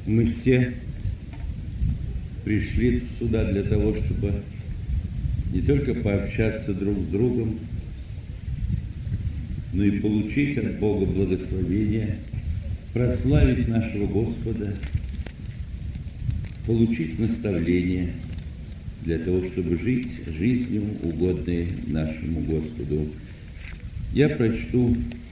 Мы все пришли сюда для того, чтобы не только пообщаться друг с другом, но и получить от Бога благословение, прославить нашего Господа, получить наставление для того, чтобы жить жизнью, угодной нашему Господу. Я прочту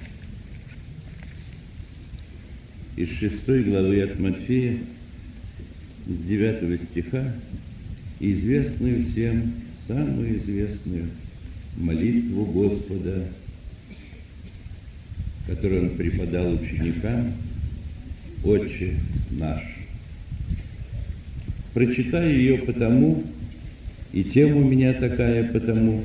из 6 главы от Матфея, с 9 стиха, известную всем, самую известную молитву Господа, которую Он преподал ученикам, «Отче наш». Прочитаю ее потому, и тема у меня такая потому.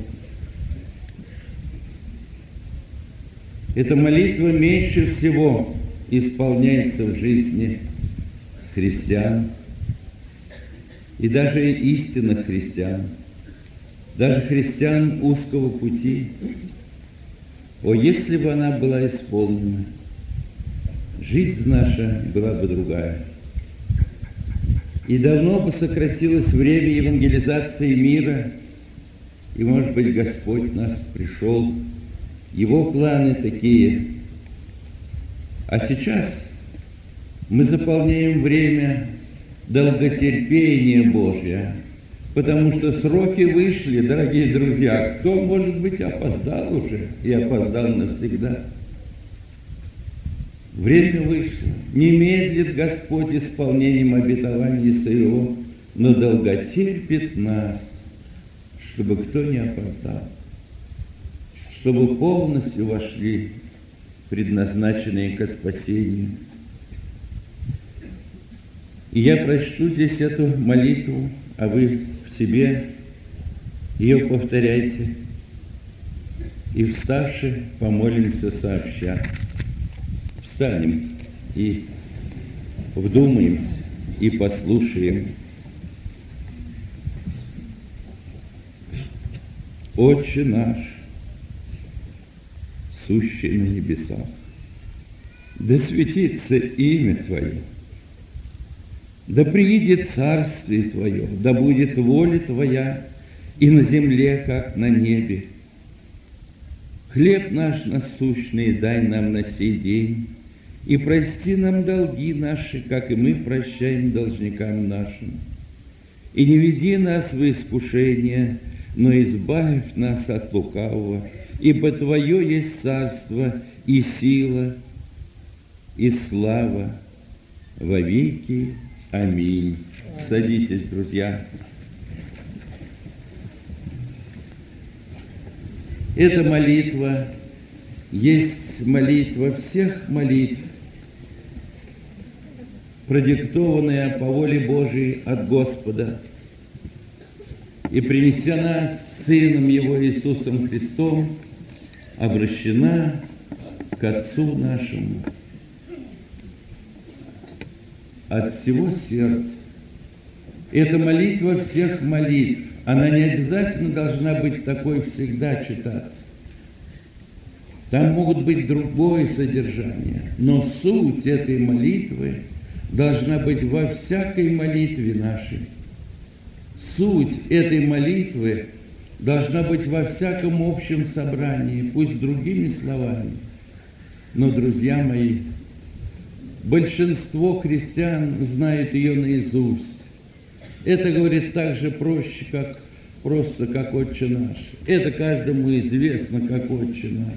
Эта молитва меньше всего исполняется в жизни христиан, и даже истинных христиан, даже христиан узкого пути. О, если бы она была исполнена, жизнь наша была бы другая. И давно бы сократилось время евангелизации мира, и, может быть, Господь нас пришел. Его планы такие. А сейчас мы заполняем время долготерпения Божье, потому что сроки вышли, дорогие друзья. Кто, может быть, опоздал уже и опоздал навсегда? Время вышло. Не медлит Господь исполнением обетований Своего, но долготерпит нас, чтобы кто не опоздал, чтобы полностью вошли предназначенные ко спасению. И я прочту здесь эту молитву, а вы в себе ее повторяйте. И вставши, помолимся сообща. Встанем и вдумаемся, и послушаем. Отче наш, сущий на небесах, да светится имя Твое, да приидет царствие Твое, да будет воля Твоя и на земле, как на небе. Хлеб наш насущный дай нам на сей день, и прости нам долги наши, как и мы прощаем должникам нашим. И не веди нас в искушение, но избавь нас от лукавого, ибо Твое есть царство и сила, и слава во веки. Аминь. Садитесь, друзья. Эта молитва есть молитва всех молитв, продиктованная по воле Божией от Господа и принесена Сыном Его Иисусом Христом, обращена к Отцу нашему от всего сердца. Это молитва всех молитв. Она не обязательно должна быть такой всегда читаться. Там могут быть другое содержание, но суть этой молитвы должна быть во всякой молитве нашей. Суть этой молитвы должна быть во всяком общем собрании, пусть другими словами. Но, друзья мои, большинство христиан знают ее наизусть. Это говорит так же проще, как просто как «Отче наш». Это каждому известно, как «Отче наш».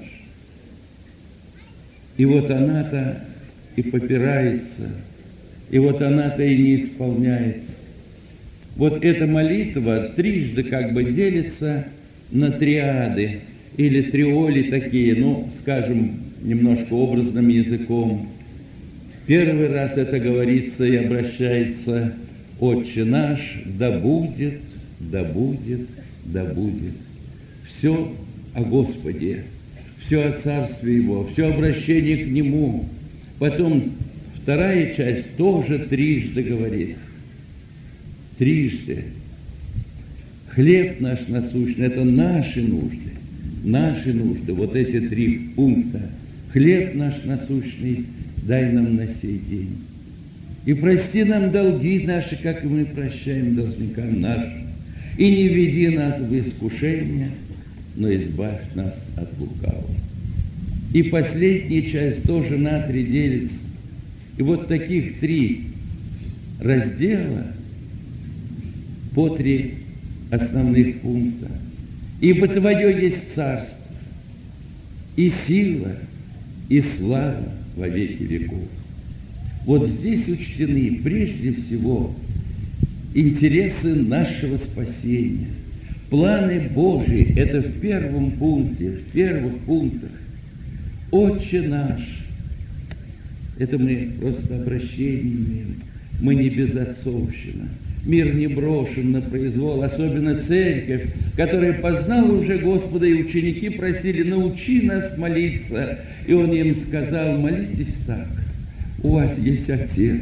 И вот она-то и попирается, и вот она-то и не исполняется. Вот эта молитва трижды как бы делится на триады или триоли такие, ну, скажем, немножко образным языком. Первый раз это говорится и обращается: «Отче наш, да будет, да будет, да будет». Все о Господе, все о Царстве Его, все обращение к Нему. Потом вторая часть тоже трижды говорит. Трижды. Хлеб наш насущный – это наши нужды. Наши нужды. Вот эти три пункта. Хлеб наш насущный дай нам на сей день. И прости нам долги наши, как и мы прощаем должникам нашим. И не веди нас в искушение, но избавь нас от лукавого. И последняя часть тоже на 3 делится. И вот таких 3 раздела по 3 основных пункта. Ибо Твое есть царство, и сила, и слава во веки веков. Вот здесь учтены прежде всего интересы нашего спасения. Планы Божьи – это в первом пункте, в первых пунктах. Отче наш – это мы просто обращение имеем. Мы не безотцовщина. Мир не брошен на произвол, особенно церковь, которая познала уже Господа, и ученики просили: научи нас молиться. И Он им сказал: молитесь так. У вас есть Отец,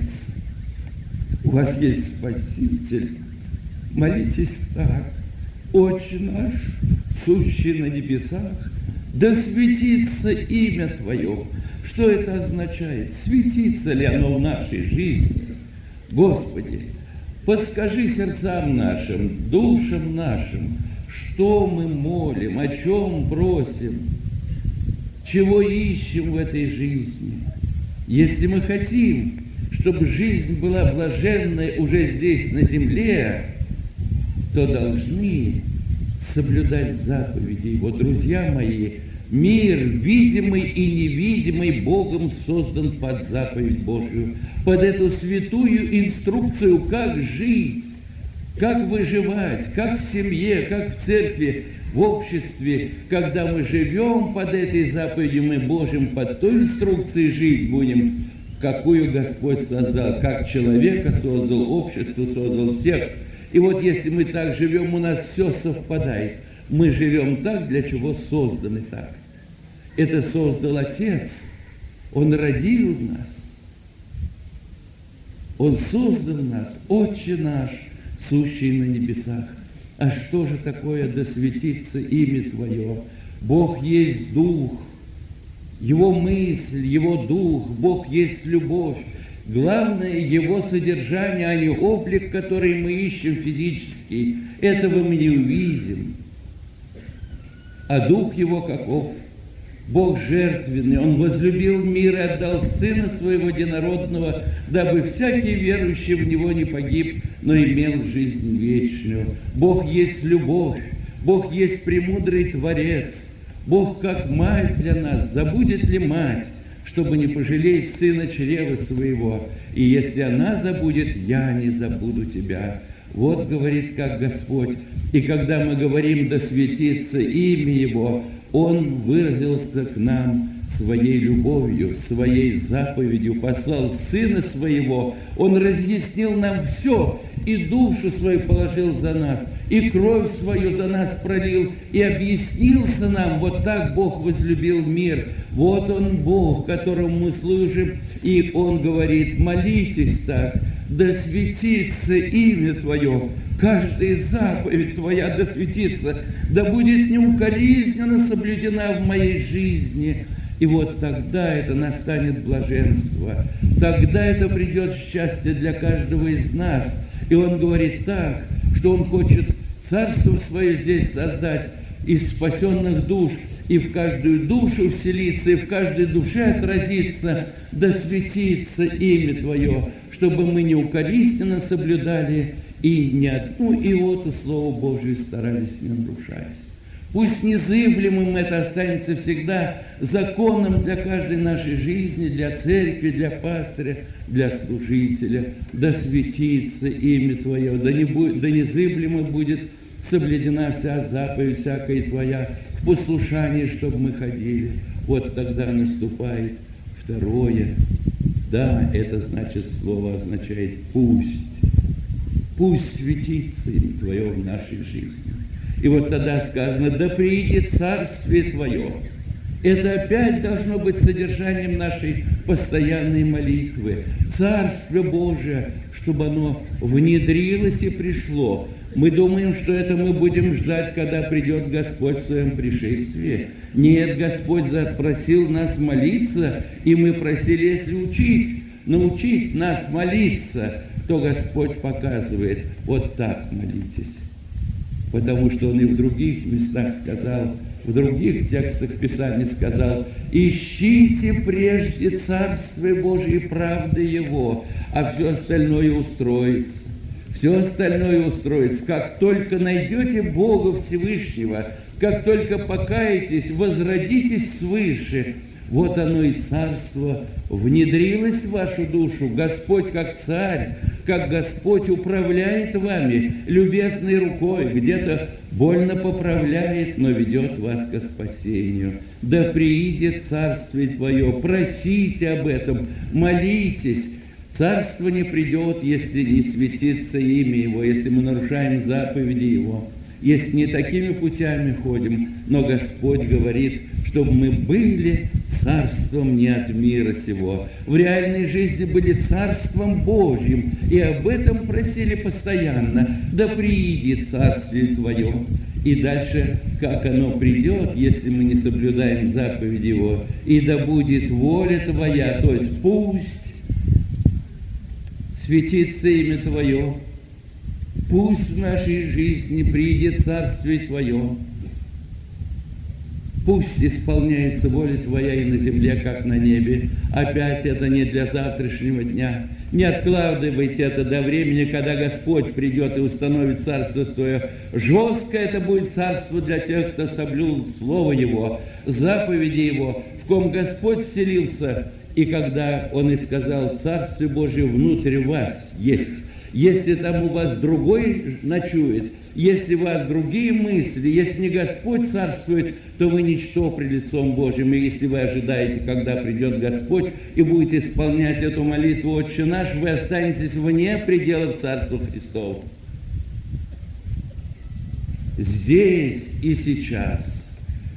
у вас есть Спаситель. Молитесь так. Отче наш, сущий на небесах, да светится имя Твое. Что это означает? Светится ли оно в нашей жизни? Господи, подскажи сердцам нашим, душам нашим, что мы молим, о чем просим, чего ищем в этой жизни. Если мы хотим, чтобы жизнь была блаженной уже здесь, на земле, то должны соблюдать заповеди Его. Друзья мои, мир, видимый и невидимый, Богом создан под заповедь Божию, под эту святую инструкцию, как жить, как выживать, как в семье, как в церкви, в обществе. Когда мы живем под этой заповедью, мы Божьим под той инструкцией жить будем, какую Господь создал, как человека создал, общество создал, всех. И вот если мы так живем, у нас все совпадает. Мы живем так, для чего созданы так. Это создал Отец. Он родил нас. Он создал нас, Отче наш, сущий на небесах. А что же такое «да светится имя Твое»? Бог есть Дух, Его мысль, Его Дух, Бог есть любовь. Главное Его содержание, а не облик, который мы ищем физический. Этого мы не увидим. А Дух Его каков? Бог жертвенный, Он возлюбил мир и отдал Сына Своего Единородного, дабы всякий верующий в Него не погиб, но имел жизнь вечную. Бог есть любовь, Бог есть премудрый Творец. Бог как мать для нас. Забудет ли мать, чтобы не пожалеть сына чрева своего? И если она забудет, я не забуду тебя. Вот говорит как Господь. И когда мы говорим «да светится имя Его», Он выразился к нам Своей любовью, Своей заповедью, послал Сына Своего. Он разъяснил нам все, и душу Свою положил за нас, и кровь Свою за нас пролил, и объяснился нам. Вот так Бог возлюбил мир. Вот Он Бог, которому мы служим, и Он говорит: молитесь так, да светится имя Твое. Каждая заповедь Твоя да светится, да будет неукоризненно соблюдена в моей жизни. И вот тогда это настанет блаженство, тогда это придет счастье для каждого из нас. И Он говорит так, что Он хочет Царство Свое здесь создать из спасенных душ, и в каждую душу вселиться, и в каждой душе отразиться, да светится имя Твое, чтобы мы неукоризненно соблюдали и ни одну иоту Слова Божию старались не нарушать. Пусть незыблемым это останется всегда законом для каждой нашей жизни, для церкви, для пастыря, для служителя. Да светится имя Твое, да незыблемо будет соблюдена вся заповедь всякая Твоя в послушании, чтобы мы ходили. Вот тогда наступает второе. Да, это значит, слово означает «пусть». Пусть светится имя Твое в нашей жизни. И вот тогда сказано: да приидет Царствие Твое. Это опять должно быть содержанием нашей постоянной молитвы. Царствие Божие, чтобы оно внедрилось и пришло. Мы думаем, что это мы будем ждать, когда придет Господь в Своем пришествии. Нет, Господь запросил нас молиться, и мы просили, если учить научить нас молиться, то Господь показывает: вот так молитесь. Потому что Он и в других местах сказал, в других текстах Писания сказал: ищите прежде Царствие Божие и правды Его, а все остальное устроится. Все остальное устроится. Как только найдете Бога Всевышнего, как только покаетесь, возродитесь свыше, вот оно и царство внедрилось в вашу душу. Господь как царь, как Господь управляет вами любезной рукой, где-то больно поправляет, но ведет вас ко спасению. Да приидет Царствие Твое, просите об этом, молитесь. Царство не придет, если не светится имя Его, если мы нарушаем заповеди Его, если не такими путями ходим. Но Господь говорит, чтобы мы были царством не от мира сего, в реальной жизни были царством Божьим, и об этом просили постоянно: да приидет Царствие Твое. И дальше, как оно придет, если мы не соблюдаем заповеди Его: и да будет воля Твоя, то есть пусть светится имя Твое, пусть в нашей жизни придет Царствие Твое, пусть исполняется воля Твоя и на земле, как на небе. Опять это не для завтрашнего дня. Не откладывайте это до времени, когда Господь придет и установит Царство Твое. Жестко это будет царство для тех, кто соблюл Слово Его, заповеди Его, в ком Господь вселился. И когда Он и сказал: Царствие Божие внутрь вас есть. Если там у вас другой ночует, если у вас другие мысли, если не Господь царствует, то вы ничто пред лицом Божьим. И если вы ожидаете, когда придет Господь и будет исполнять эту молитву «Отче наш», вы останетесь вне пределов Царства Христова. Здесь и сейчас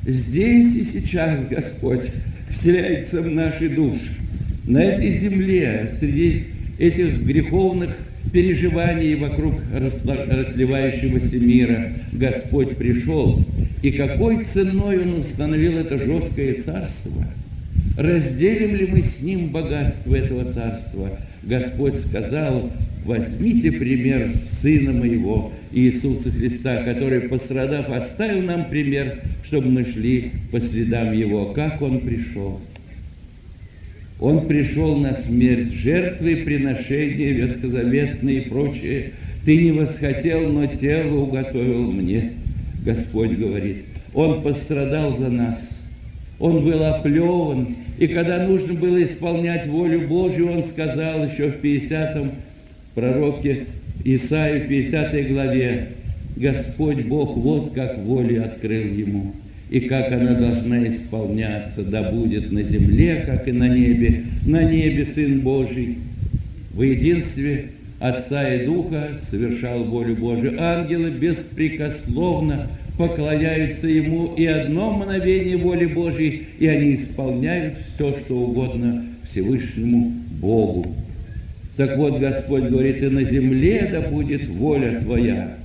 Господь вселяется в наши души. На этой земле, среди этих греховных переживаний вокруг расливающегося мира, Господь пришел. И какой ценой Он установил это жесткое царство? Разделим ли мы с Ним богатство этого царства? Господь сказал: возьмите пример Сына Моего, Иисуса Христа, который, пострадав, оставил нам пример, чтобы мы шли по следам Его. Как Он пришел? Он пришел на смерть, жертвы, приношения ветхозаветные и прочее. Ты не восхотел, но тело уготовил мне. Господь говорит, Он пострадал за нас. Он был оплеван. И когда нужно было исполнять волю Божью, Он сказал еще в 50-м пророке Исаии, в 50 главе: Господь Бог вот как волю открыл Ему, и как она должна исполняться, да будет на земле, как и на небе Сын Божий в единстве Отца и Духа совершал волю Божию. Ангелы беспрекословно поклоняются Ему, и одно мгновение воли Божьей, и они исполняют все, что угодно Всевышнему Богу. Так вот, Господь говорит: и на земле да будет воля Твоя,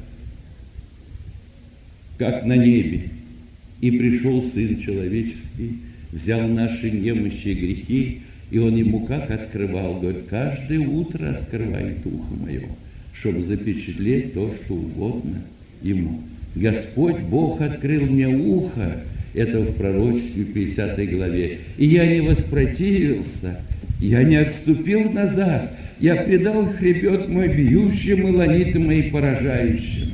как на небе. И пришел Сын Человеческий, взял наши немощи и грехи, и Он ему как открывал? Говорит: каждое утро открывает ухо мое, чтобы запечатлеть то, что угодно Ему. Господь Бог открыл мне ухо, это в пророчестве 50 главе, и я не воспротивился, я не отступил назад, я предал хребет мой бьющим и ланиты мои поражающим.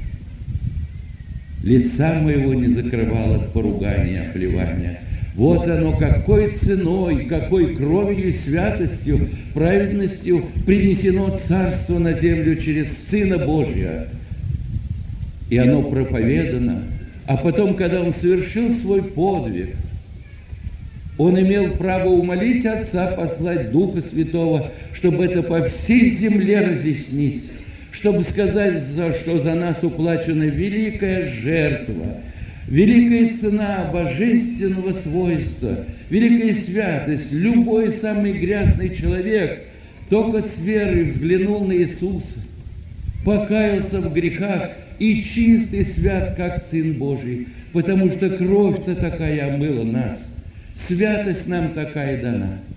Лица моего не закрывал от поругания, оплевания. Вот оно, какой ценой, какой кровью, святостью, праведностью принесено царство на землю через Сына Божия. И оно проповедано. А потом, когда Он совершил свой подвиг, Он имел право умолить Отца послать Духа Святого, чтобы это по всей земле разъяснить, чтобы сказать, что за нас уплачена великая жертва, великая цена божественного свойства, великая святость. Любой самый грязный человек только с верой взглянул на Иисуса, покаялся в грехах и чист и свят, как Сын Божий, потому что кровь-то такая омыла нас, святость нам такая дана.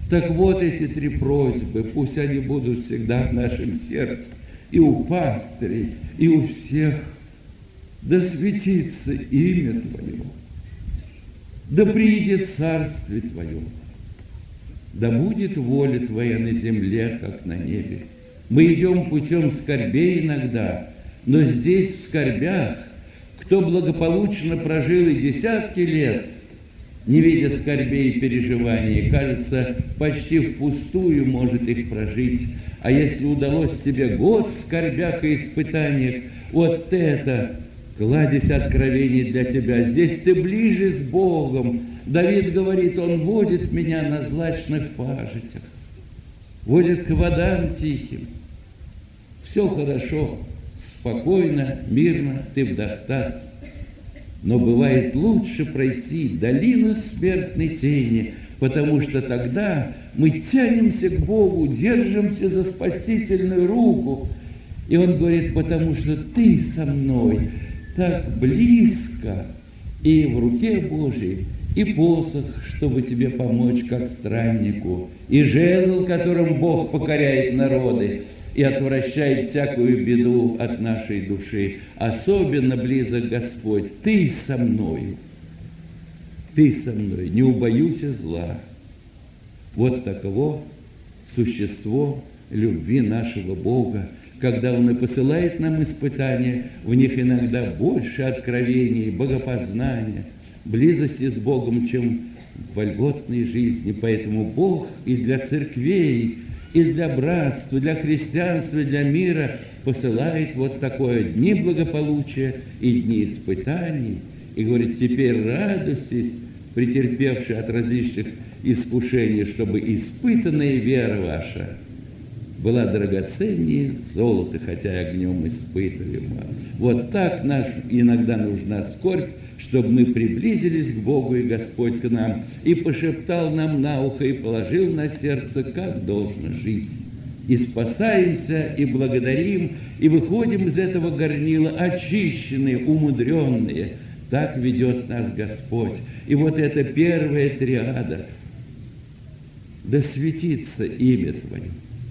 Так вот эти три просьбы, пусть они будут всегда в нашем сердце, и у пастырей, и у всех. Да светится имя Твое, да приидет Царствие Твое, да будет воля Твоя на земле, как на небе. Мы идем путем скорбей иногда, но здесь, в скорбях, кто благополучно прожил и десятки лет, не видя скорбей и переживаний, кажется, почти впустую может их прожить. А если удалось тебе год в скорбях и испытаниях, вот это кладезь откровений для тебя. Здесь ты ближе с Богом. Давид говорит, Он водит меня на злачных пажитях, водит к водам тихим. Все хорошо, спокойно, мирно, ты в достатке. Но бывает лучше пройти долину смертной тени, потому что тогда мы тянемся к Богу, держимся за спасительную руку. И Он говорит, потому что ты со мной так близко, и в руке Божьей, и посох, чтобы тебе помочь, как страннику, и жезл, которым Бог покоряет народы и отвращает всякую беду от нашей души. Особенно близок Господь. Ты со мною, не убоюсь зла. Вот таково существо любви нашего Бога. Когда Он и посылает нам испытания, в них иногда больше откровений, богопознания, близости с Богом, чем в вольготной жизни. Поэтому Бог и для церквей, и для братства, для христианства, и для мира посылает вот такое дни благополучия и дни испытаний. И говорит, теперь радуйтесь, претерпевшие от различных искушений, чтобы испытанная вера ваша была драгоценнее золота, хотя и огнем испытываема. Вот так нам иногда нужна скорбь, чтобы мы приблизились к Богу, и Господь к нам, и пошептал нам на ухо, и положил на сердце, как должно жить. И спасаемся, и благодарим, и выходим из этого горнила очищенные, умудренные. Так ведет нас Господь. И вот эта первая триада. Да светится имя Твое,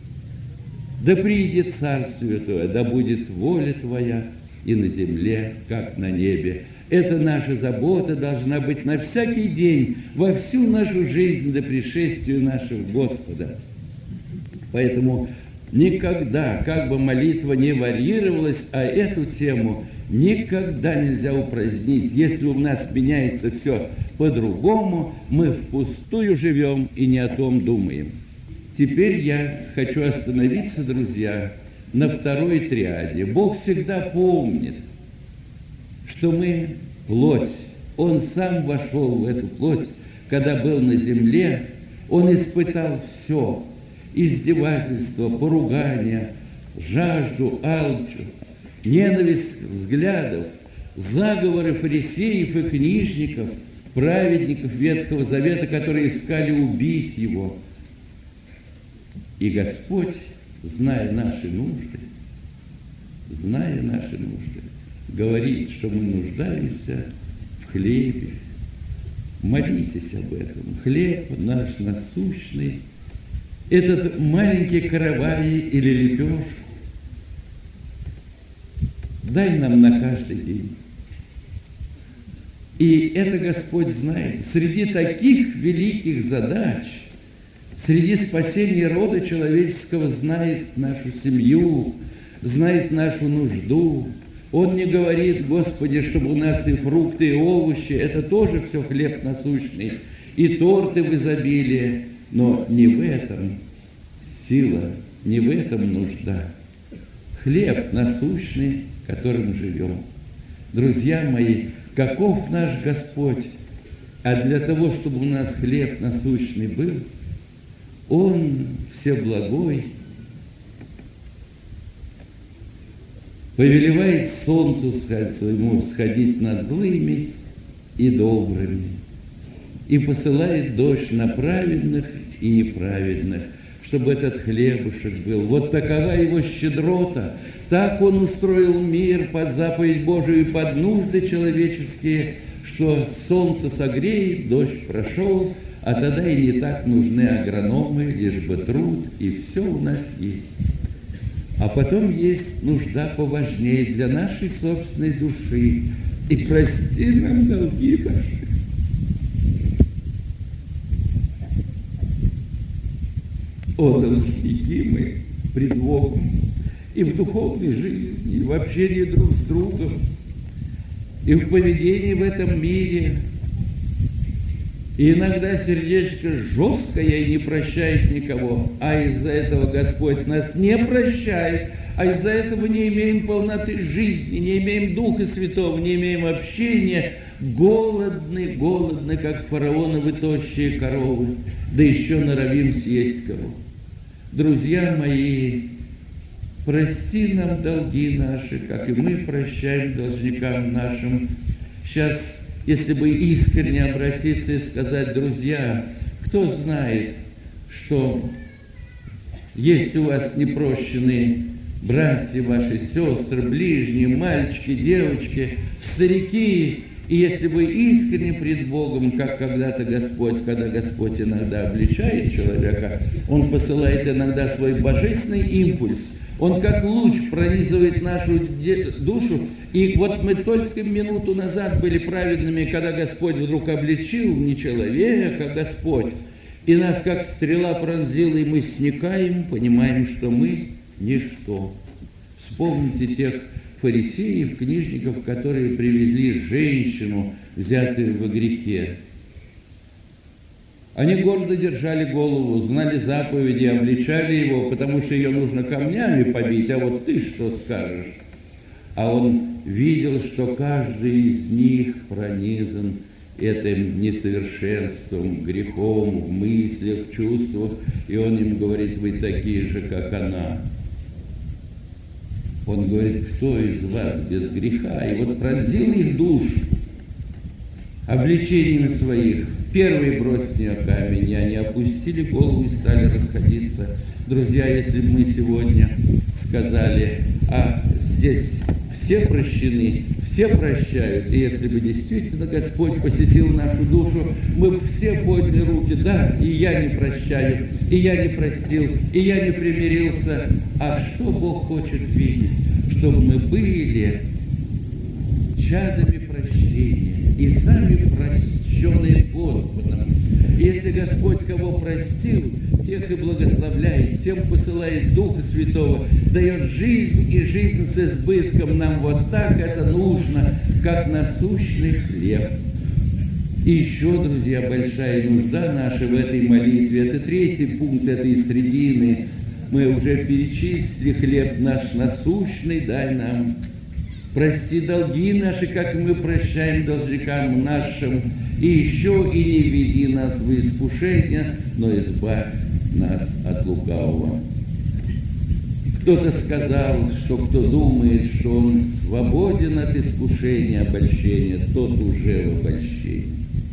да приидет Царствие Твое, да будет воля Твоя и на земле, как на небе. Это наша забота должна быть на всякий день, во всю нашу жизнь до пришествия нашего Господа. Поэтому никогда, как бы молитва не варьировалась, а эту тему никогда нельзя упразднить. Если у нас меняется все по-другому, мы впустую живем и не о том думаем. Теперь я хочу остановиться, друзья, на второй триаде. Бог всегда помнит, что мы плоть. Он сам вошел в эту плоть, когда был на земле. Он испытал все: издевательство, поругание, жажду, алчу, ненависть взглядов, заговоры фарисеев и книжников, праведников Ветхого Завета, которые искали убить его. И Господь, зная наши нужды, говорит, что мы нуждаемся в хлебе. Молитесь об этом. Хлеб наш насущный, этот маленький каравай или лепешку, дай нам на каждый день. И это Господь знает. Среди таких великих задач, среди спасения рода человеческого, знает нашу семью, знает нашу нужду. Он не говорит, Господи, чтобы у нас и фрукты, и овощи, это тоже все хлеб насущный, и торты в изобилии, но не в этом сила, не в этом нужда. Хлеб насущный, которым живем. Друзья мои, каков наш Господь? А для того, чтобы у нас хлеб насущный был, Он всеблагой, повелевает солнцу своему всходить над злыми и добрыми, и посылает дождь на праведных и неправедных, чтобы этот хлебушек был. Вот такова его щедрота. Так он устроил мир под заповедь Божию и под нужды человеческие, что солнце согреет, дождь прошел, а тогда и не так нужны агрономы, лишь бы труд, и все у нас есть. А потом есть нужда поважнее для нашей собственной души. И прости нам долги наши. О, должники мы пред Богом и в духовной жизни, и в общении друг с другом, и в поведении в этом мире. И иногда сердечко жесткое и не прощает никого, а из-за этого Господь нас не прощает, а из-за этого не имеем полноты жизни, не имеем Духа Святого, не имеем общения, голодны, как фараоновы тощие коровы, да еще норовим съесть кого. Друзья мои, прости нам долги наши, как и мы прощаем должникам нашим. Сейчас, если бы искренне обратиться и сказать: друзья, кто знает, что есть у вас непрощенные братья ваши, сестры, ближние, мальчики, девочки, старики, и если бы искренне пред Богом, как когда-то Господь, когда Господь иногда обличает человека, Он посылает иногда свой божественный импульс, Он как луч пронизывает нашу душу. И вот мы только минуту назад были праведными, когда Господь вдруг обличил не человека, а Господь. И нас как стрела пронзила, и мы сникаем, понимаем, что мы ничто. Вспомните тех фарисеев, книжников, которые привезли женщину, взятую во грехе. Они гордо держали голову, знали заповеди, обличали его, потому что ее нужно камнями побить, а вот ты что скажешь? А он видел, что каждый из них пронизан этим несовершенством, грехом в мыслях, в чувствах, и он им говорит: вы такие же, как она. Он говорит: кто из вас без греха? И вот пронзил их душ обличением своих. Первый брось в нее камень, и они опустили голову и стали расходиться. Друзья, если бы мы сегодня сказали: а здесь все прощены, все прощают, и если бы действительно Господь посетил нашу душу, мы бы все подняли руки: да, и я не прощаю, и я не простил, и я не примирился. А что Бог хочет видеть? Чтобы мы были чадами прощения и сами прощенные Господом. Если Господь кого простил, тех и благословляет, тем посылает Духа Святого, дает жизнь, и жизнь с избытком. Нам вот так это нужно, как насущный хлеб. И еще, друзья, большая нужда наша в этой молитве. Это третий пункт этой средины. Мы уже перечислили: хлеб наш насущный дай нам. Прости долги наши, как мы прощаем должникам нашим. И еще и не веди нас в искушение, но избавь нас от лукавого. Кто-то сказал, что кто думает, что он свободен от искушения, обольщения, тот уже в обольщении.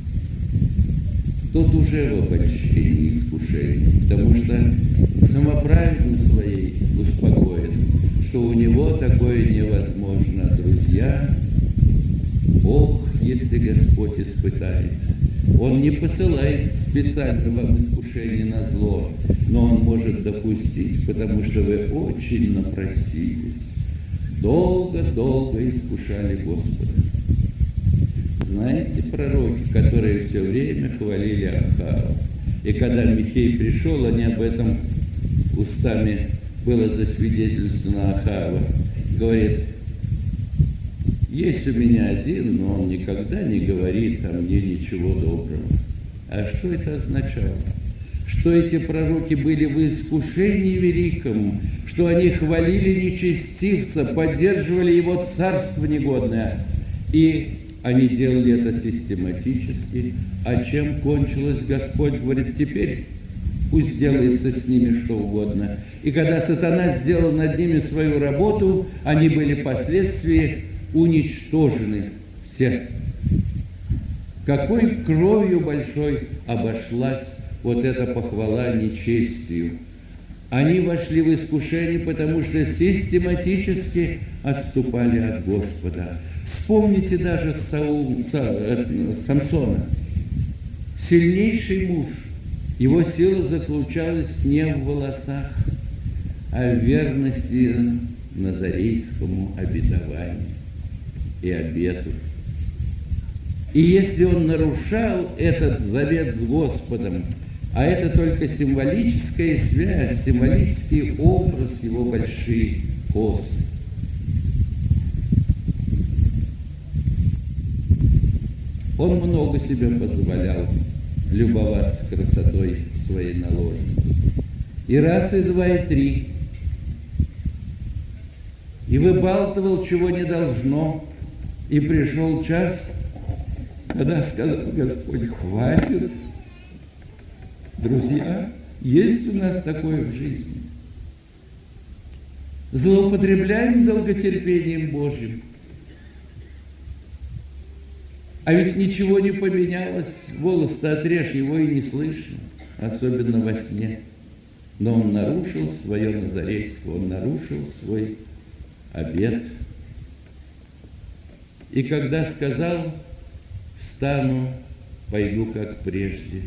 Тот уже в обольщении и искушении, потому что самоправедно своей успокоен, что у него такое невозможно. Друзья, Бог, если Господь испытает, Он не посылает специально вам искушение на зло, но Он может допустить, потому что вы очень напросились, долго-долго искушали Господа. Знаете пророки, которые все время хвалили Ахава? И когда Михей пришел, они об этом устами было засвидетельствовано Ахава. Говорит: есть у меня один, но он никогда не говорит о мне ничего доброго. А что это означало? Что эти пророки были в искушении великом, что они хвалили нечестивца, поддерживали его царство негодное. И они делали это систематически. А чем кончилось? Господь говорит: теперь пусть делается с ними что угодно. И когда сатана сделал над ними свою работу, они были впоследствии уничтожены все. Какой кровью большой обошлась вот эта похвала нечестию. Они вошли в искушение, потому что систематически отступали от Господа. Вспомните даже Самсона. сильнейший муж. Его сила заключалась не в волосах, а в верности назарейскому обетованию и обету. И если он нарушал этот завет с Господом, а это только символическая связь, символический образ его больших коз, он много себе позволял любоваться красотой своей наложницы. И раз, и два, и три. И выбалтывал, чего не должно. И пришел час, когда сказал Господь: хватит. Друзья, есть у нас такое в жизни. Злоупотребляем долготерпением Божьим. А ведь ничего не поменялось. Волос-то отрежь, его и не слышно, особенно во сне. Но он нарушил свое назарейство, он нарушил свой обет. И когда сказал: встану, пойду как прежде,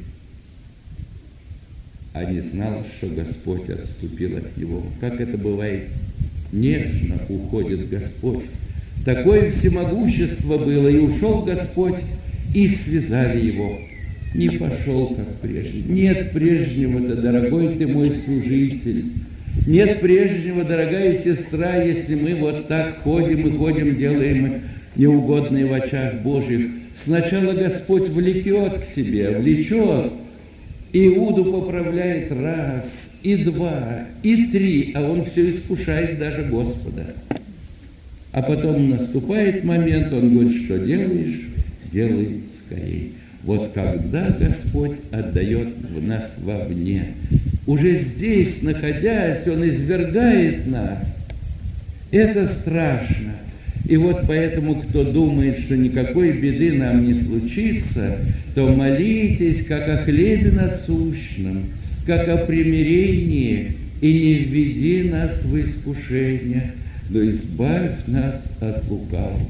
а не знал, что Господь отступил от него. Как это бывает, нежно уходит Господь. Такое всемогущество было, и ушел Господь, и связали его. Не пошел, как прежде. Нет прежнего-то, дорогой ты мой служитель. Нет прежнего, дорогая сестра, если мы вот так ходим и ходим, делаем неугодные в очах Божьих. Сначала Господь влекет к себе, влечет. Иуду поправляет раз, и два, и три, а он все искушает даже Господа. А потом наступает момент, он говорит: что делаешь, делай скорее. Вот когда Господь отдает в нас вовне, уже здесь, находясь, Он извергает нас. Это страшно. И вот поэтому, кто думает, что никакой беды нам не случится, то молитесь, как о хлебе насущном, как о примирении, и не введи нас в искушение, но избавь нас от лукавого.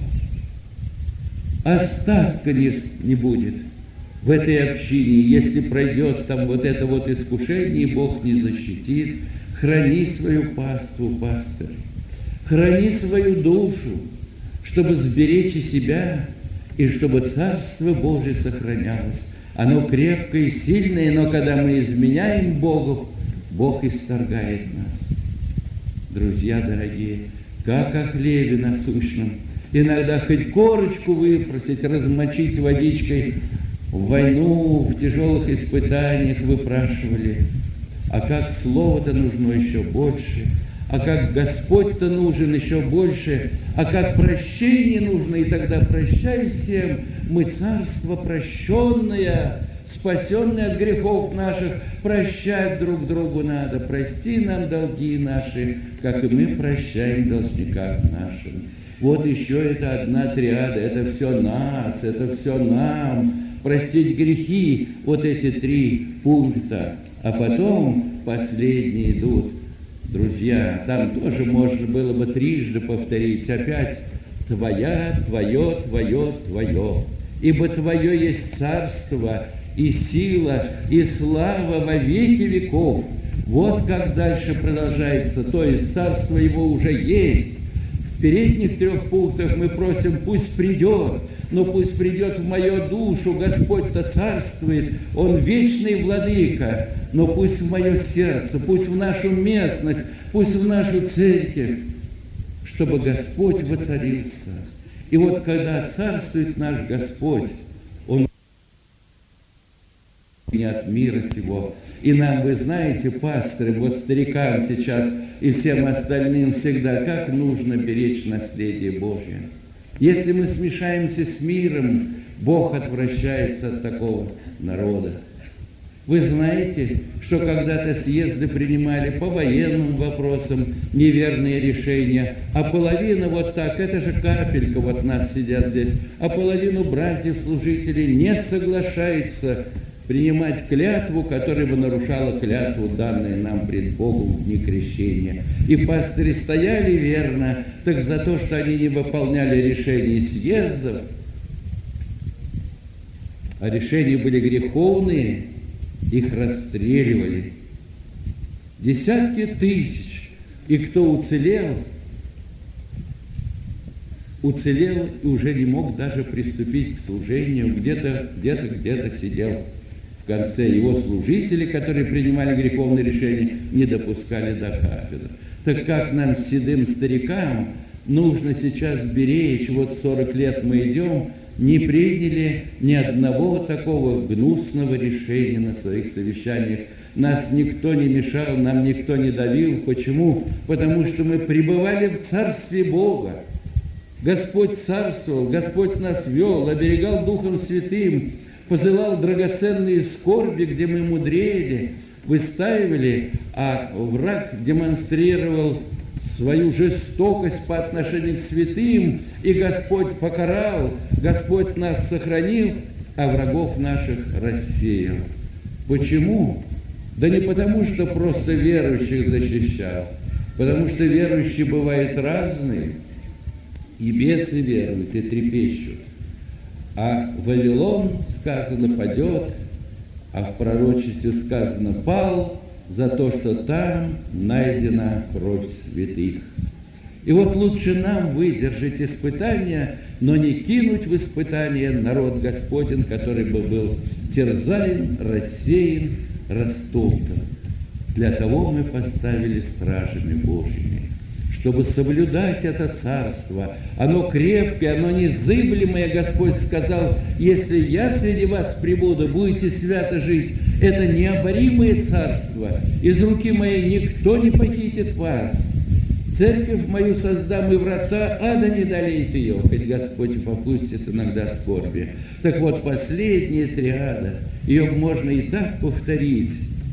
Остатка не будет в этой общине, если пройдет там вот это вот искушение, и Бог не защитит. Храни свою паству, пастырь, храни свою душу, чтобы сберечь и себя, и чтобы Царство Божие сохранялось. Оно крепкое и сильное, но когда мы изменяем Богу, Бог исторгает нас. Друзья дорогие, как о хлебе насущном. Иногда хоть корочку выпросить, размочить водичкой. В войну, в тяжелых испытаниях выпрашивали. А как слово-то нужно еще больше, а как Господь-то нужен еще больше, а как прощение нужно, и тогда прощай всем, мы царство прощенное, спасенное от грехов наших, прощать друг другу надо, прости нам долги наши, как и мы прощаем должникам нашим. Вот еще это одна триада, это все нас, это все нам, простить грехи, вот эти три пункта, а потом последние идут. Друзья, там тоже можно было бы трижды повторить опять: Твоя, Твое, Твое, Твое. Ибо Твое есть царство, и сила, и слава во веки веков. Вот как дальше продолжается, то есть царство Его уже есть. В передних трех пунктах мы просим: пусть придет, но пусть придет в мою душу, Господь-то царствует, Он вечный владыка, но пусть в мое сердце, пусть в нашу местность, пусть в нашу церковь, чтобы Господь воцарился. И вот когда царствует наш Господь, Он не от мира сего. И нам, вы знаете, пасторы, вот старикам сейчас и всем остальным всегда, как нужно беречь наследие Божье. Если мы смешаемся с миром, Бог отвращается от такого народа. Вы знаете, что когда-то съезды принимали по военным вопросам неверные решения, а половина вот так, это же капелька, вот нас сидят здесь, а половину братьев-служителей не соглашается принимать клятву, которая бы нарушала клятву, данную нам пред Богом в дни крещения. И пастыри стояли верно, так за то, что они не выполняли решения съездов, а решения были греховные, их расстреливали. Десятки тысяч, и кто уцелел и уже не мог даже приступить к служению, где-то сидел в конце. Его служители, которые принимали греховные решения, не допускали до кафедры. Так как нам, седым старикам, нужно сейчас беречь, вот 40 лет мы идем, не приняли ни одного такого гнусного решения на своих совещаниях. Нас никто не мешал, нам никто не давил. Почему? Потому что мы пребывали в Царстве Бога. Господь царствовал, Господь нас вел, оберегал Духом Святым, посылал драгоценные скорби, где мы мудрели, выстаивали, а враг демонстрировал свою жестокость по отношению к святым, и Господь покарал, Господь нас сохранил, а врагов наших рассеял. Почему? Да не потому, что просто верующих защищал, потому что верующие бывают разные, и бесы веруют, и трепещут. А Вавилон, сказано, падет, а в пророчестве сказано, пал за то, что там найдена кровь святых. И вот лучше нам выдержать испытания, но не кинуть в испытание народ Господень, который бы был терзаем, рассеян, растоптан. Для того мы поставили стражами Божьими, чтобы соблюдать это царство. Оно крепкое, оно незыблемое. Господь сказал, если я среди вас пребуду, будете свято жить. Это необоримое царство. Из руки моей никто не похитит вас. Церковь мою создам, и врата ада не одолеет ее, хоть Господь попустит иногда скорби. Так вот, последняя триада, ее можно и так повторить.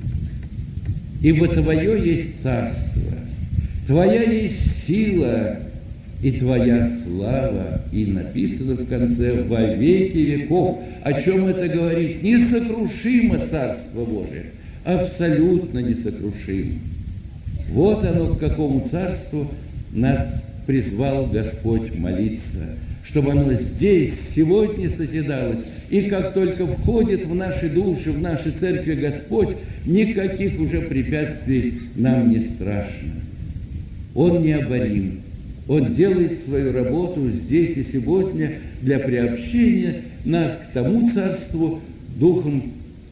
Ибо Твое есть царство, Твоя есть сила и Твоя слава. И написано в конце, во веки веков. О чем это говорит? Несокрушимо Царство Божие, абсолютно несокрушимо. Вот оно, к какому царству нас призвал Господь молиться, чтобы оно здесь, сегодня созидалось. И как только входит в наши души, в наши церкви Господь, никаких уже препятствий нам не страшно. Он необорим. Он делает свою работу здесь и сегодня для приобщения нас к тому царству Духом,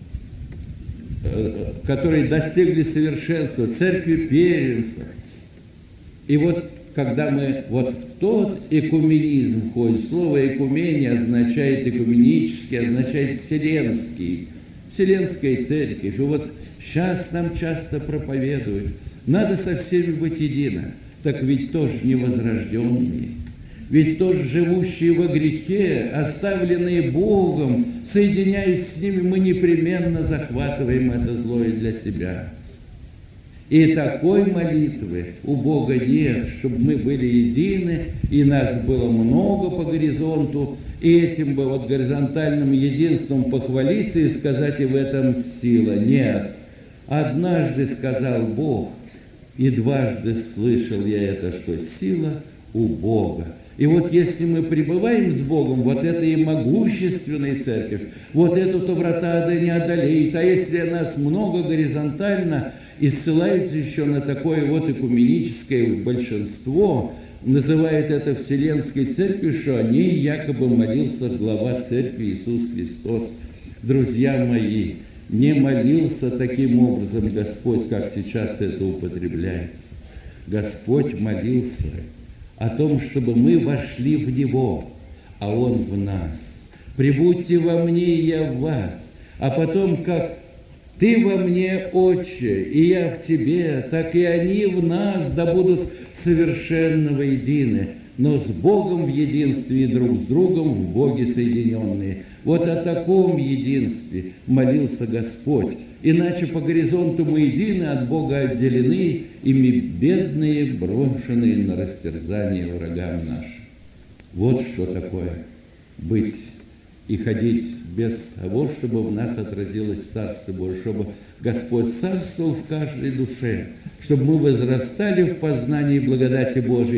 которые достигли совершенства, церкви первенцев. И вот когда мы вот в тот экуменизм входим, слово экумения означает экуменический, означает вселенский, вселенская церковь. И вот сейчас нам часто проповедуют, надо со всеми быть едино. Так ведь тоже невозрожденные, ведь тоже живущие во грехе, оставленные Богом, соединяясь с ними, мы непременно захватываем это злое для себя. И такой молитвы у Бога нет, чтобы мы были едины, и нас было много по горизонту, и этим бы вот горизонтальным единством похвалиться и сказать, и в этом сила. Нет. Однажды сказал Бог, и дважды слышал я это, что сила у Бога. И вот если мы пребываем с Богом, вот это и могущественная церковь, вот эту-то врата ада не одолеет. А если нас много горизонтально, и ссылается еще на такое вот экуменическое большинство, называет это Вселенской Церковью, что о ней якобы молился глава Церкви Иисус Христос. Друзья мои, не молился таким образом Господь, как сейчас это употребляется. Господь молился о том, чтобы мы вошли в Него, а Он в нас. «Прибудьте во мне, и я в вас». А потом, как «Ты во мне, Отче, и я в Тебе», так и они в нас, да будут совершенно воедины, но с Богом в единстве и друг с другом в Боге соединенные. Вот о таком единстве молился Господь. Иначе по горизонту мы едины, от Бога отделены, и мы бедные, брошенные на растерзание врагам нашим. Вот что такое быть и ходить без того, чтобы в нас отразилось Царство Божие, чтобы Господь царствовал в каждой душе, чтобы мы возрастали в познании благодати Божией.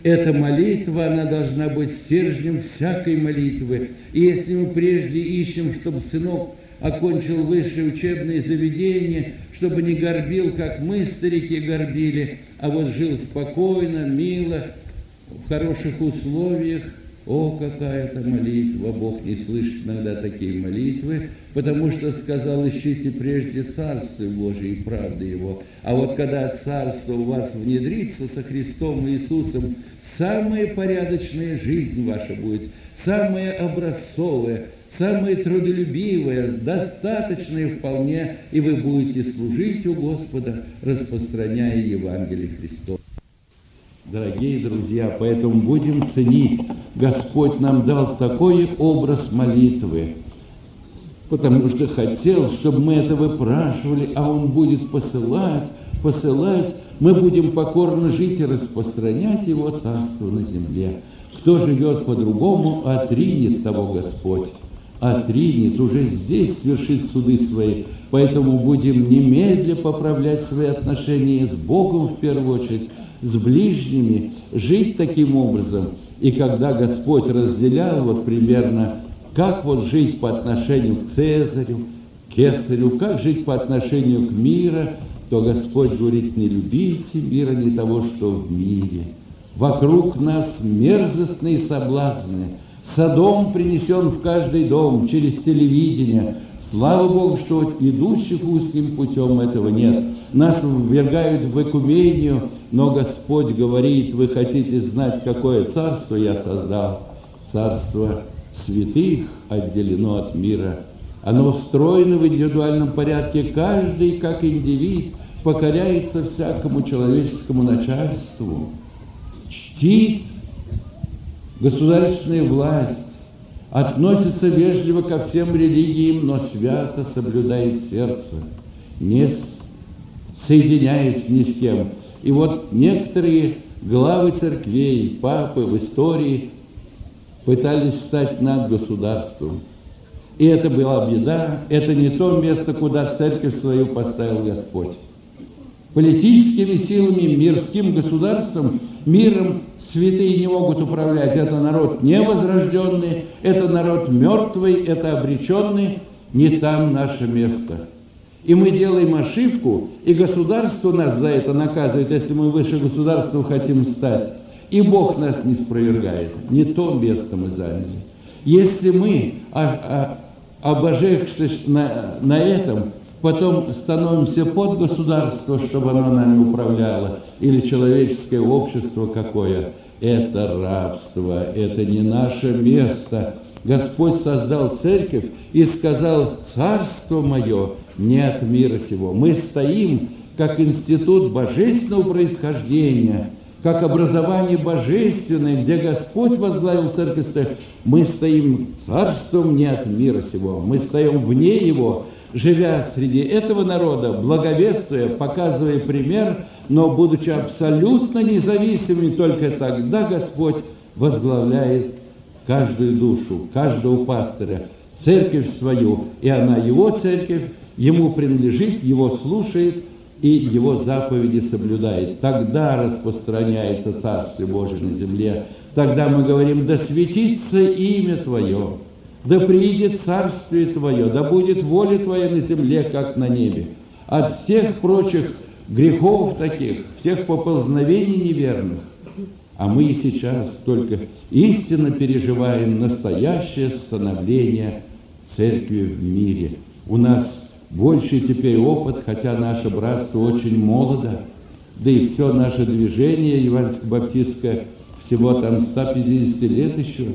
Эта молитва, она должна быть стержнем всякой молитвы. И если мы прежде ищем, чтобы сынок окончил высшее учебное заведение, чтобы не горбил, как мы, старики, горбили, а вот жил спокойно, мило, в хороших условиях, о, какая-то молитва! Бог не слышит иногда такие молитвы, потому что сказал: ищите прежде Царство Божие и правды Его. А вот когда Царство у вас внедрится со Христом Иисусом, самая порядочная жизнь ваша будет, самая образцовая, самая трудолюбивая, достаточная вполне, и вы будете служить у Господа, распространяя Евангелие Христова. Дорогие друзья, поэтому будем ценить. Господь нам дал такой образ молитвы, потому что хотел, чтобы мы это выпрашивали, а Он будет посылать. Мы будем покорно жить и распространять Его Царство на земле. Кто живет по-другому, отринет того Господь. Отринет, уже здесь свершит суды свои. Поэтому будем немедля поправлять свои отношения с Богом в первую очередь, с ближними, жить таким образом. И когда Господь разделял вот примерно, как вот жить по отношению к Цезарю, Кесарю, как жить по отношению к миру, то Господь говорит: не любите мира, не того, что в мире. Вокруг нас мерзостные соблазны. Содом принесен в каждый дом через телевидение. Слава Богу, что идущих узким путем этого нет. Нас ввергают в экумению, но Господь говорит: вы хотите знать, какое царство я создал? Царство святых отделено от мира. Оно устроено в индивидуальном порядке. Каждый, как индивид, покоряется всякому человеческому начальству, чтит государственную власть, относится вежливо ко всем религиям, но свято соблюдает сердце, не соединяясь ни с кем. И вот некоторые главы церквей, папы в истории пытались стать над государством. И это была беда, это не то место, куда церковь свою поставил Господь. Политическими силами, мирским государством, миром святые не могут управлять. Это народ невозрожденный, это народ мертвый, это обреченный. Не там наше место. И мы делаем ошибку, и государство нас за это наказывает, если мы выше государства хотим стать. И Бог нас не спровергает. Не то место мы заняли. Если мы, обожегшись на этом, потом становимся под государство, чтобы оно нами управляло, или человеческое общество какое, это рабство, это не наше место. Господь создал церковь и сказал: царство мое не от мира сего. Мы стоим как институт божественного происхождения, как образование божественное, где Господь возглавил церковь. Мы стоим царством не от мира сего. Мы стоим вне его, живя среди этого народа, благовествуя, показывая пример, но будучи абсолютно независимыми, только тогда Господь возглавляет каждую душу, каждого пастыря, церковь свою, и она его церковь, ему принадлежит, его слушает и его заповеди соблюдает. Тогда распространяется Царствие Божие на земле. Тогда мы говорим: да светится имя Твое, да приидет Царствие Твое, да будет воля Твоя на земле, как на небе. От всех прочих грехов таких, всех поползновений неверных. А мы и сейчас только истинно переживаем настоящее становление церкви в мире. У нас больший теперь опыт, хотя наше братство очень молодо, да и все наше движение евангельско-баптистское всего там 150 лет еще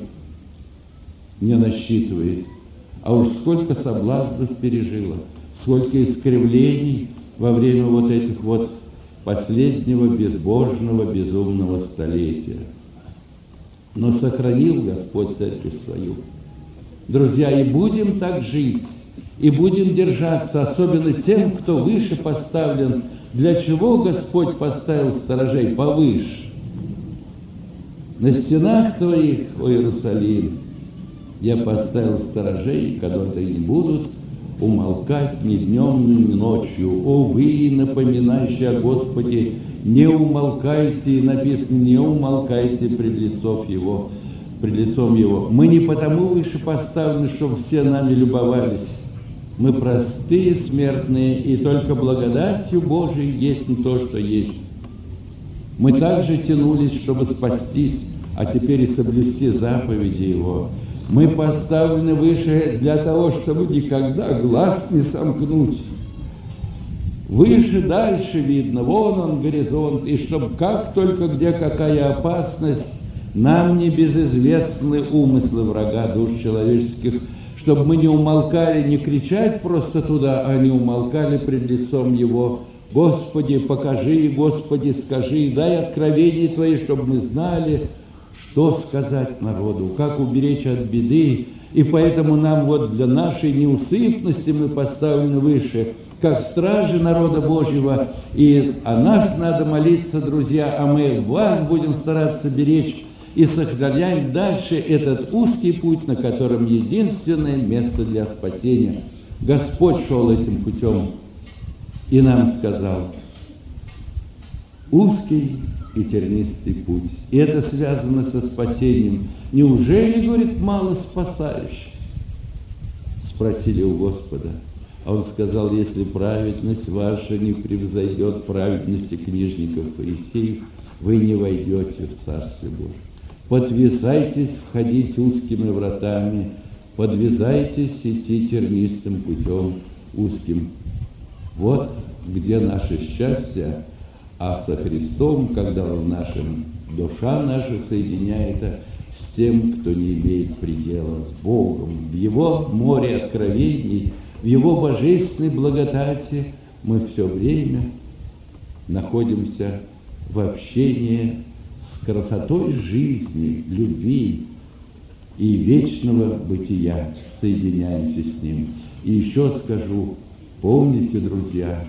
не насчитывает. А уж сколько соблазнов пережило, сколько искривлений во время вот этих вот последнего безбожного, безумного столетия. Но сохранил Господь церковь свою. Друзья, и будем так жить, и будем держаться, особенно тем, кто выше поставлен. Для чего Господь поставил сторожей повыше? На стенах твоих, о Иерусалим, я поставил сторожей, которые не будут умолкать ни днем, ни ночью. О, вы, напоминающие о Господе, не умолкайте, и написано, не умолкайте пред лицом Его. Мы не потому выше поставлены, чтобы все нами любовались. Мы простые, смертные, и только благодатью Божией есть не то, что есть. Мы также тянулись, чтобы спастись, а теперь и соблюсти заповеди Его. Мы поставлены выше для того, чтобы никогда глаз не сомкнуть. Выше, дальше видно, вон он горизонт, и чтобы как только где какая опасность, нам не безызвестны умыслы врага душ человеческих, чтобы мы не умолкали, не кричать просто туда, а не умолкали пред лицом Его. Господи, покажи, Господи, скажи, дай откровения Твои, чтобы мы знали, что сказать народу, как уберечь от беды. И поэтому нам вот для нашей неусыпности мы поставлены выше, как стражи народа Божьего, и о нас надо молиться, друзья, а мы вас будем стараться беречь и сохранять дальше этот узкий путь, на котором единственное место для спасения. Господь шел этим путем и нам сказал: узкий и тернистый путь. И это связано со спасением. Неужели, говорит, мало спасающих? Спросили у Господа. А Он сказал: если праведность ваша не превзойдет праведности книжников и фарисеев, вы не войдете в Царствие Божие. Подвязайтесь входить узкими вратами, подвязайтесь идти тернистым путем узким. Вот где наше счастье, а со Христом, когда Он нашим, душа наша соединяется с тем, кто не имеет предела, с Богом. В Его море откровений, в Его божественной благодати мы все время находимся в общении с красотой жизни, любви и вечного бытия, соединяемся с Ним. И еще скажу, помните, друзья,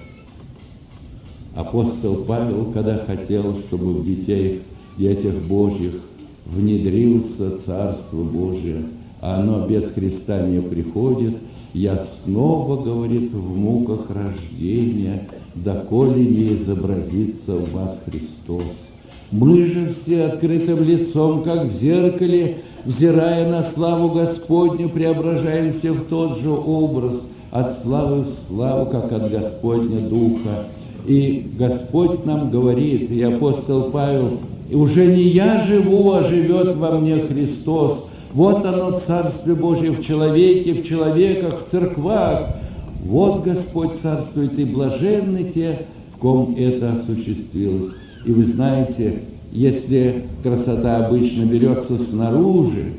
апостол Павел, когда хотел, чтобы в детях Божьих внедрился Царство Божие, а оно без Христа не приходит, я снова, говорит, в муках рождения, доколе не изобразится в вас Христос. Мы же все открытым лицом, как в зеркале, взирая на славу Господню, преображаемся в тот же образ, от славы в славу, как от Господня Духа. И Господь нам говорит, и апостол Павел: уже не я живу, а живет во мне Христос. Вот оно, Царствие Божие в человеке, в человеках, в церквах. Вот Господь царствует, и блаженны те, в ком это осуществилось. И вы знаете, если красота обычно берется снаружи,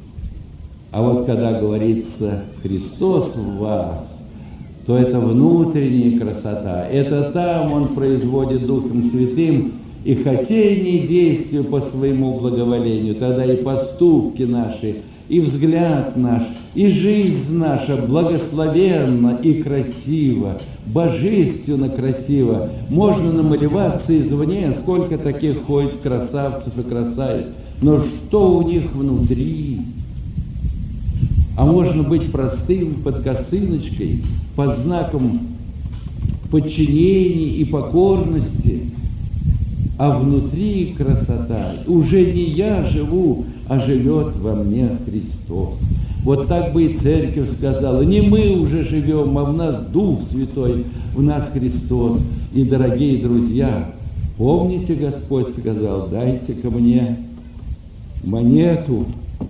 а вот когда говорится «Христос в вас», то это внутренняя красота. Это там Он производит Духом Святым и хотение, и действие по своему благоволению. Тогда и поступки наши, и взгляд наш, и жизнь наша благословенна и красива, божественно красиво. Можно намалеваться извне, сколько таких ходит красавцев и красавиц, но что у них внутри? А можно быть простым, под косыночкой, под знаком подчинения и покорности, а внутри красота. Уже не я живу, а живет во мне Христос. Вот так бы и церковь сказала: не мы уже живем, а в нас Дух Святой, в нас Христос. И, дорогие друзья, помните, Господь сказал: дайте ко мне монету,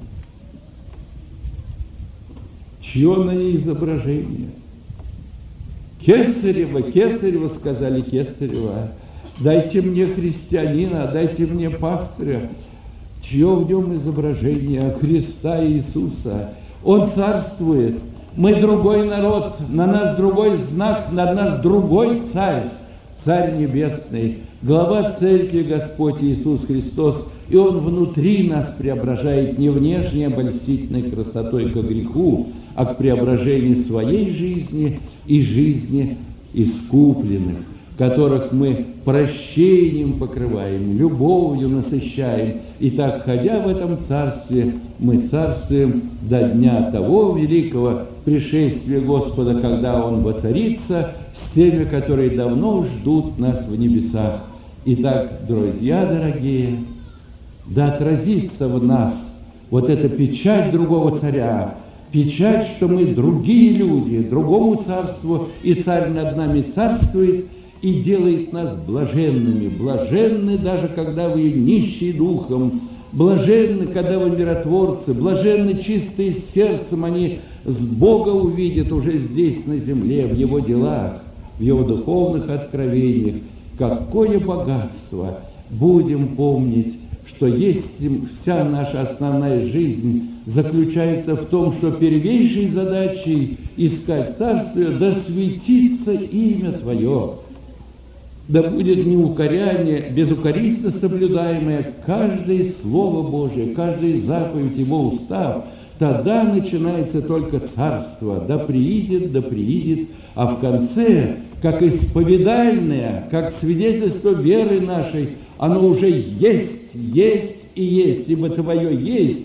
чье на ней изображение? Кесарева, Кесарева, сказали, Кесарева. Дайте мне христианина, дайте мне пастыря, чье в нем изображение? Христа Иисуса. Он царствует. Мы другой народ, на нас другой знак, на нас другой царь, Царь Небесный, глава церкви Господь Иисус Христос. И Он внутри нас преображает не внешней обольстительной красотой ко греху, а к преображению своей жизни и жизни искупленных, которых мы прощением покрываем, любовью насыщаем. И так, ходя в этом царстве, мы царствуем до дня того великого пришествия Господа, когда Он воцарится с теми, которые давно ждут нас в небесах. Итак, друзья дорогие, да отразится в нас вот эта печать другого царя, печать, что мы другие люди, другому царству, и царь над нами царствует и делает нас блаженными. Блаженны даже, когда вы нищие духом, блаженны, когда вы миротворцы, блаженны чистые сердцем, они с Бога увидят уже здесь, на земле, в Его делах, в Его духовных откровениях. Какое богатство! Будем помнить, что если вся наша основная жизнь заключается в том, что первейшей задачей искать Царствие, да светится имя Твое, да будет неукоряние, безукоризненно соблюдаемое каждое Слово Божие, каждая заповедь Его устав, тогда начинается только Царство, да приидет, а в конце, как исповедальное, как свидетельство веры нашей, оно уже есть и есть, ибо Твое есть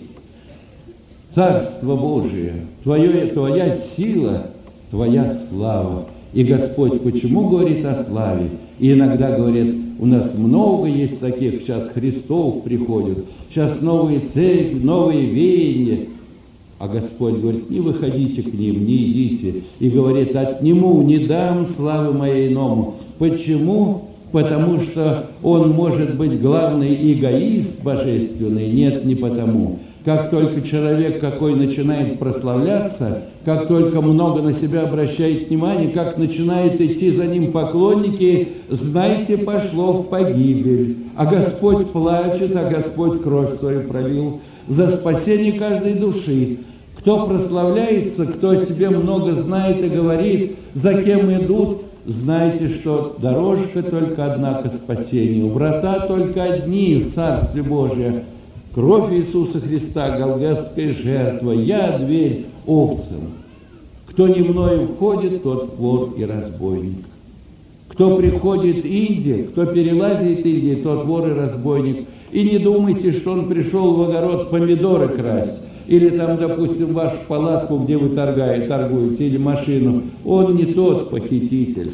Царство Божие, Твоя сила, Твоя слава. И Господь почему говорит о славе? И иногда говорит, у нас много есть таких, сейчас Христов приходят, сейчас новые церкви, новые веяния. А Господь говорит, не выходите к ним, не идите. И говорит, отниму, не дам славы моей иному. Почему? Потому что он может быть главный эгоист божественный. Нет, не потому. Как только человек какой начинает прославляться, как только много на себя обращает внимание, как начинает идти за ним поклонники, знайте, пошло в погибель. А Господь плачет, а Господь кровь свою пролил за спасение каждой души. Кто прославляется, кто о себе много знает и говорит, за кем идут, знайте, что дорожка только одна к спасению, врата только одни в Царстве Божие. Кровь Иисуса Христа, голгофская жертва, я дверь овцам. Кто не мною входит, тот вор и разбойник. Кто приходит Инди, кто перелазит Инди, тот вор и разбойник. И не думайте, что он пришел в огород помидоры красть, или там, допустим, вашу палатку, где вы торгуете, или машину. Он не тот похититель.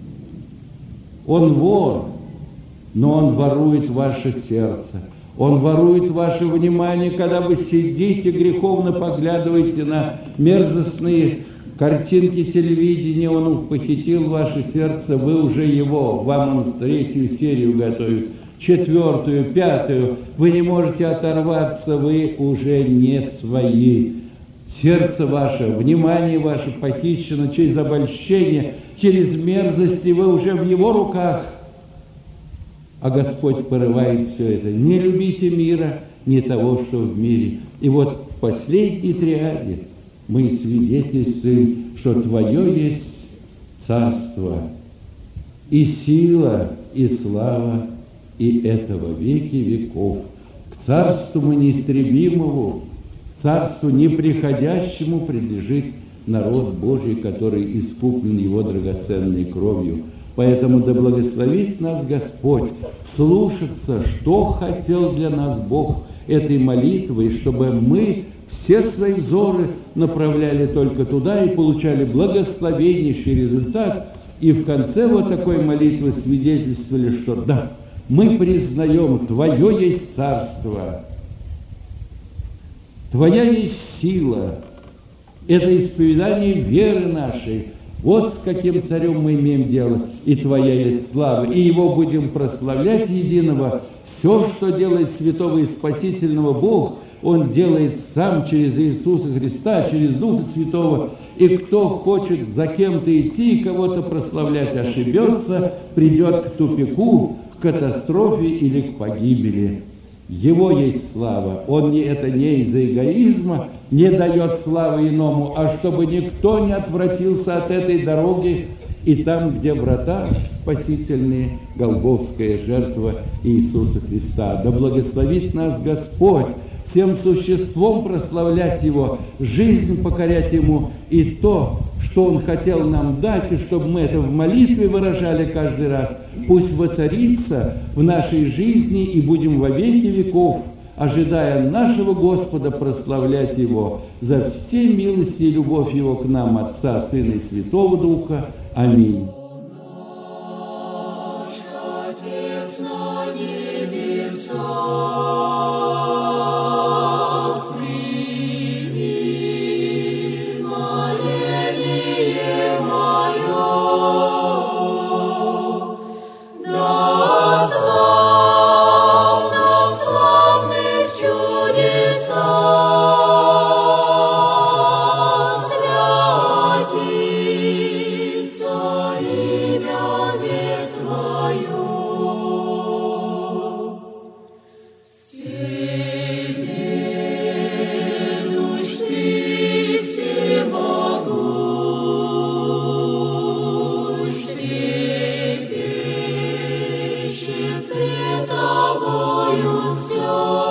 Он вор, но он ворует ваше сердце. Он ворует ваше внимание, когда вы сидите, греховно поглядываете на мерзостные картинки телевидения, он похитил ваше сердце, вы уже его, вам он 3-ю серию готовит, 4-ю, 5-ю, вы не можете оторваться, вы уже не свои. Сердце ваше, внимание ваше похищено через обольщение, через мерзости, вы уже в его руках. А Господь порывает все это. Не любите мира, не того, что в мире. И вот в последней триаде мы свидетельствуем, что Твое есть Царство, и сила, и слава, и этого веки веков. К Царству мы неистребимому, Царству неприходящему принадлежит народ Божий, который искуплен Его драгоценной кровью. Поэтому да благословит нас Господь слушаться, что хотел для нас Бог этой молитвой, чтобы мы все свои взоры направляли только туда и получали благословеннейший результат. И в конце вот такой молитвы свидетельствовали, что да, мы признаем, Твое есть Царство, Твоя есть сила, это исповедание веры нашей. Вот с каким царем мы имеем дело, и Твоя есть слава, и Его будем прославлять единого. Все, что делает святого и спасительного Бог, Он делает сам через Иисуса Христа, через Духа Святого. И кто хочет за кем-то идти и кого-то прославлять, ошибется, придет к тупику, к катастрофе или к погибели. Его есть слава. Он это не из-за эгоизма не дает славы иному, а чтобы никто не отвратился от этой дороги, и там, где врата спасительные, голгофская жертва Иисуса Христа. Да благословит нас Господь всем существом прославлять Его, жизнь покорять Ему, и то, что Он хотел нам дать, и чтобы мы это в молитве выражали каждый раз, пусть воцарится в нашей жизни, и будем во веки веков ожидая нашего Господа прославлять Его за все милости и любовь Его к нам, Отца, Сына и Святого Духа. Аминь. Отец на небесах, прими моление мое, да славно в славных чудесах святится имя век Твое. Всеведущ Ты, всемогущ, трепещет пред Тобою все.